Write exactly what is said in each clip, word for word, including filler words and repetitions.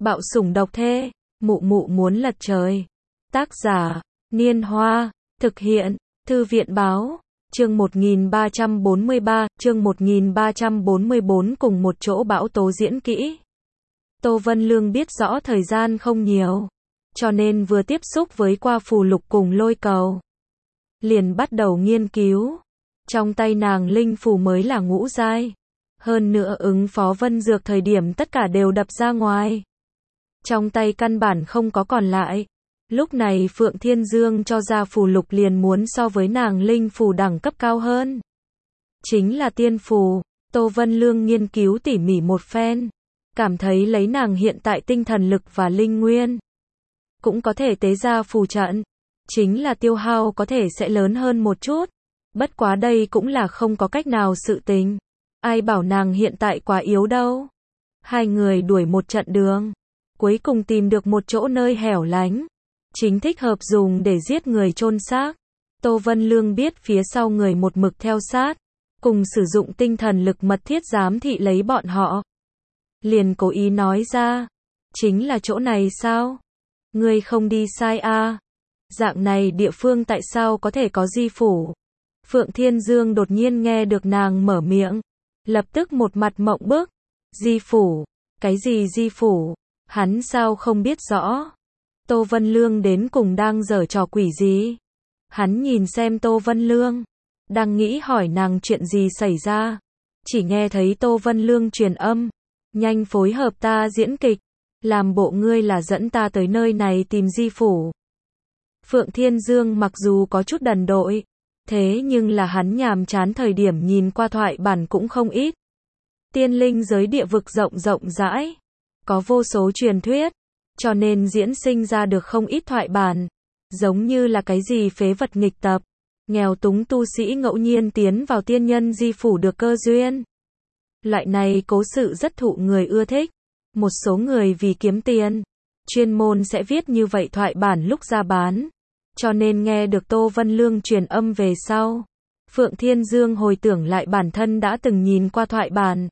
Bạo sủng độc thê, mụ mụ muốn lật trời. Tác giả, Niên Hoa, thực hiện, Thư viện báo, chương một nghìn ba trăm bốn mươi ba, chương một nghìn ba trăm bốn mươi bốn cùng một chỗ bão tố diễn kỹ. Tô Vân Lương biết rõ thời gian không nhiều, cho nên vừa tiếp xúc với qua phù lục cùng lôi cầu, liền bắt đầu nghiên cứu. Trong tay nàng linh phù mới là ngũ giai, hơn nữa ứng phó vân dược thời điểm tất cả đều đập ra ngoài. Trong tay căn bản không có còn lại. Lúc này Phượng Thiên Dương cho ra phù lục liền muốn so với nàng linh phù đẳng cấp cao hơn. Chính là tiên phù. Tô Vân Lương nghiên cứu tỉ mỉ một phen, cảm thấy lấy nàng hiện tại tinh thần lực và linh nguyên, cũng có thể tế ra phù trận. Chính là tiêu hao có thể sẽ lớn hơn một chút. Bất quá đây cũng là không có cách nào sự tình. Ai bảo nàng hiện tại quá yếu đâu. Hai người đuổi một trận đường, cuối cùng tìm được một chỗ nơi hẻo lánh, chính thích hợp dùng để giết người chôn xác. Tô Vân Lương biết phía sau người một mực theo sát, cùng sử dụng tinh thần lực mật thiết giám thị lấy bọn họ. Liền cố ý nói ra, chính là chỗ này sao? Ngươi không đi sai a? À? Dạng này địa phương tại sao có thể có di phủ? Phượng Thiên Dương đột nhiên nghe được nàng mở miệng, lập tức một mặt mộng bức. Di phủ? Cái gì di phủ? Hắn sao không biết rõ? Tô Vân Lương đến cùng đang giở trò quỷ gì? Hắn nhìn xem Tô Vân Lương, đang nghĩ hỏi nàng chuyện gì xảy ra. Chỉ nghe thấy Tô Vân Lương truyền âm, nhanh phối hợp ta diễn kịch, làm bộ ngươi là dẫn ta tới nơi này tìm di phủ. Phượng Thiên Dương mặc dù có chút đần độn, thế nhưng là hắn nhàm chán thời điểm nhìn qua thoại bản cũng không ít. Tiên linh giới địa vực rộng rộng rãi, có vô số truyền thuyết, cho nên diễn sinh ra được không ít thoại bản, giống như là cái gì phế vật nghịch tập, nghèo túng tu sĩ ngẫu nhiên tiến vào tiên nhân di phủ được cơ duyên. Loại này cố sự rất thụ người ưa thích. Một số người vì kiếm tiền, chuyên môn sẽ viết như vậy thoại bản lúc ra bán. Cho nên nghe được Tô Vân Lương truyền âm về sau, Phượng Thiên Dương hồi tưởng lại bản thân đã từng nhìn qua thoại bản,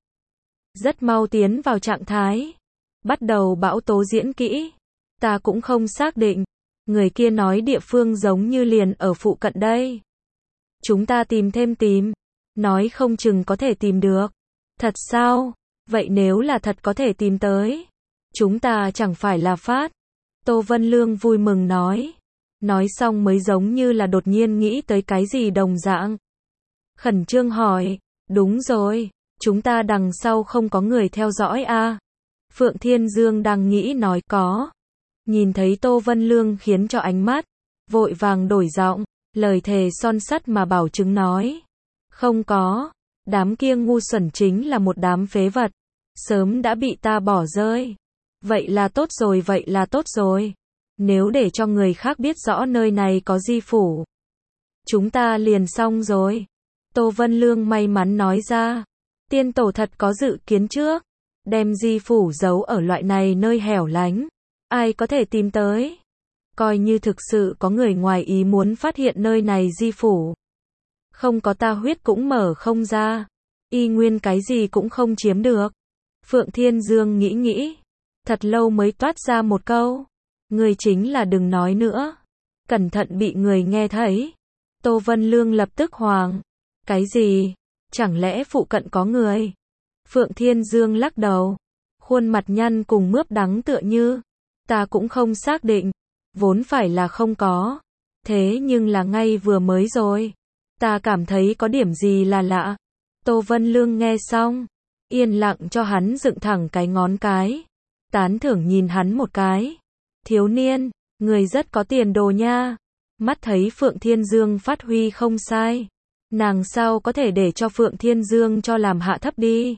rất mau tiến vào trạng thái, bắt đầu bão tố diễn kỹ. Ta cũng không xác định, người kia nói địa phương giống như liền ở phụ cận đây. Chúng ta tìm thêm tìm, nói không chừng có thể tìm được. Thật sao? Vậy nếu là thật có thể tìm tới, chúng ta chẳng phải là phát. Tô Vân Lương vui mừng nói. Nói xong mới giống như là đột nhiên nghĩ tới cái gì đồng dạng. Khẩn trương hỏi, đúng rồi, chúng ta đằng sau không có người theo dõi a? À? Phượng Thiên Dương đang nghĩ nói có. Nhìn thấy Tô Vân Lương khiến cho ánh mắt, vội vàng đổi giọng, lời thề son sắt mà bảo chứng nói. Không có, đám kia ngu xuẩn chính là một đám phế vật, sớm đã bị ta bỏ rơi. Vậy là tốt rồi, vậy là tốt rồi. Nếu để cho người khác biết rõ nơi này có di phủ, chúng ta liền xong rồi. Tô Vân Lương may mắn nói ra, tiên tổ thật có dự kiến trước, đem di phủ giấu ở loại này nơi hẻo lánh, ai có thể tìm tới. Coi như thực sự có người ngoài ý muốn phát hiện nơi này di phủ, không có ta huyết cũng mở không ra, y nguyên cái gì cũng không chiếm được. Phượng Thiên Dương nghĩ nghĩ, thật lâu mới toát ra một câu. Người chính là đừng nói nữa, cẩn thận bị người nghe thấy. Tô Vân Lương lập tức hoàng. Cái gì? Chẳng lẽ phụ cận có người? Phượng Thiên Dương lắc đầu, khuôn mặt nhăn cùng mướp đắng tựa như. Ta cũng không xác định, vốn phải là không có. Thế nhưng là ngay vừa mới rồi, ta cảm thấy có điểm gì là lạ. Tô Vân Lương nghe xong, yên lặng cho hắn dựng thẳng cái ngón cái, tán thưởng nhìn hắn một cái. Thiếu niên, người rất có tiền đồ nha. Mắt thấy Phượng Thiên Dương phát huy không sai, nàng sao có thể để cho Phượng Thiên Dương cho làm hạ thấp đi.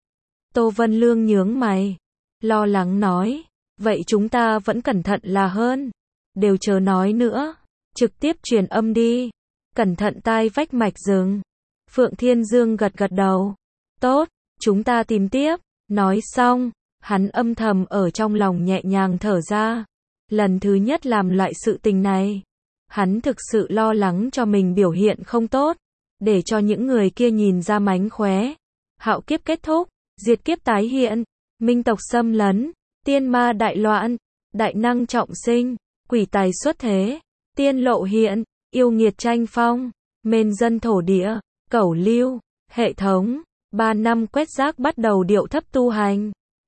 Tô Vân Lương nhướng mày, lo lắng nói, vậy chúng ta vẫn cẩn thận là hơn. Đều chờ nói nữa, trực tiếp truyền âm đi, cẩn thận tai vách mạch rừng. Phượng Thiên Dương gật gật đầu, tốt, chúng ta tìm tiếp. Nói xong, hắn âm thầm ở trong lòng nhẹ nhàng thở ra. Lần thứ nhất làm loại sự tình này, hắn thực sự lo lắng cho mình biểu hiện không tốt, để cho những người kia nhìn ra mánh khóe. Hạo kiếp kết thúc, diệt kiếp tái hiện, minh tộc xâm lấn, tiên ma đại loạn, đại năng trọng sinh, quỷ tài xuất thế, tiên lộ hiện, yêu nghiệt tranh phong, mên dân thổ địa, cẩu lưu, hệ thống, ba năm quét rác bắt đầu điệu thấp tu hành.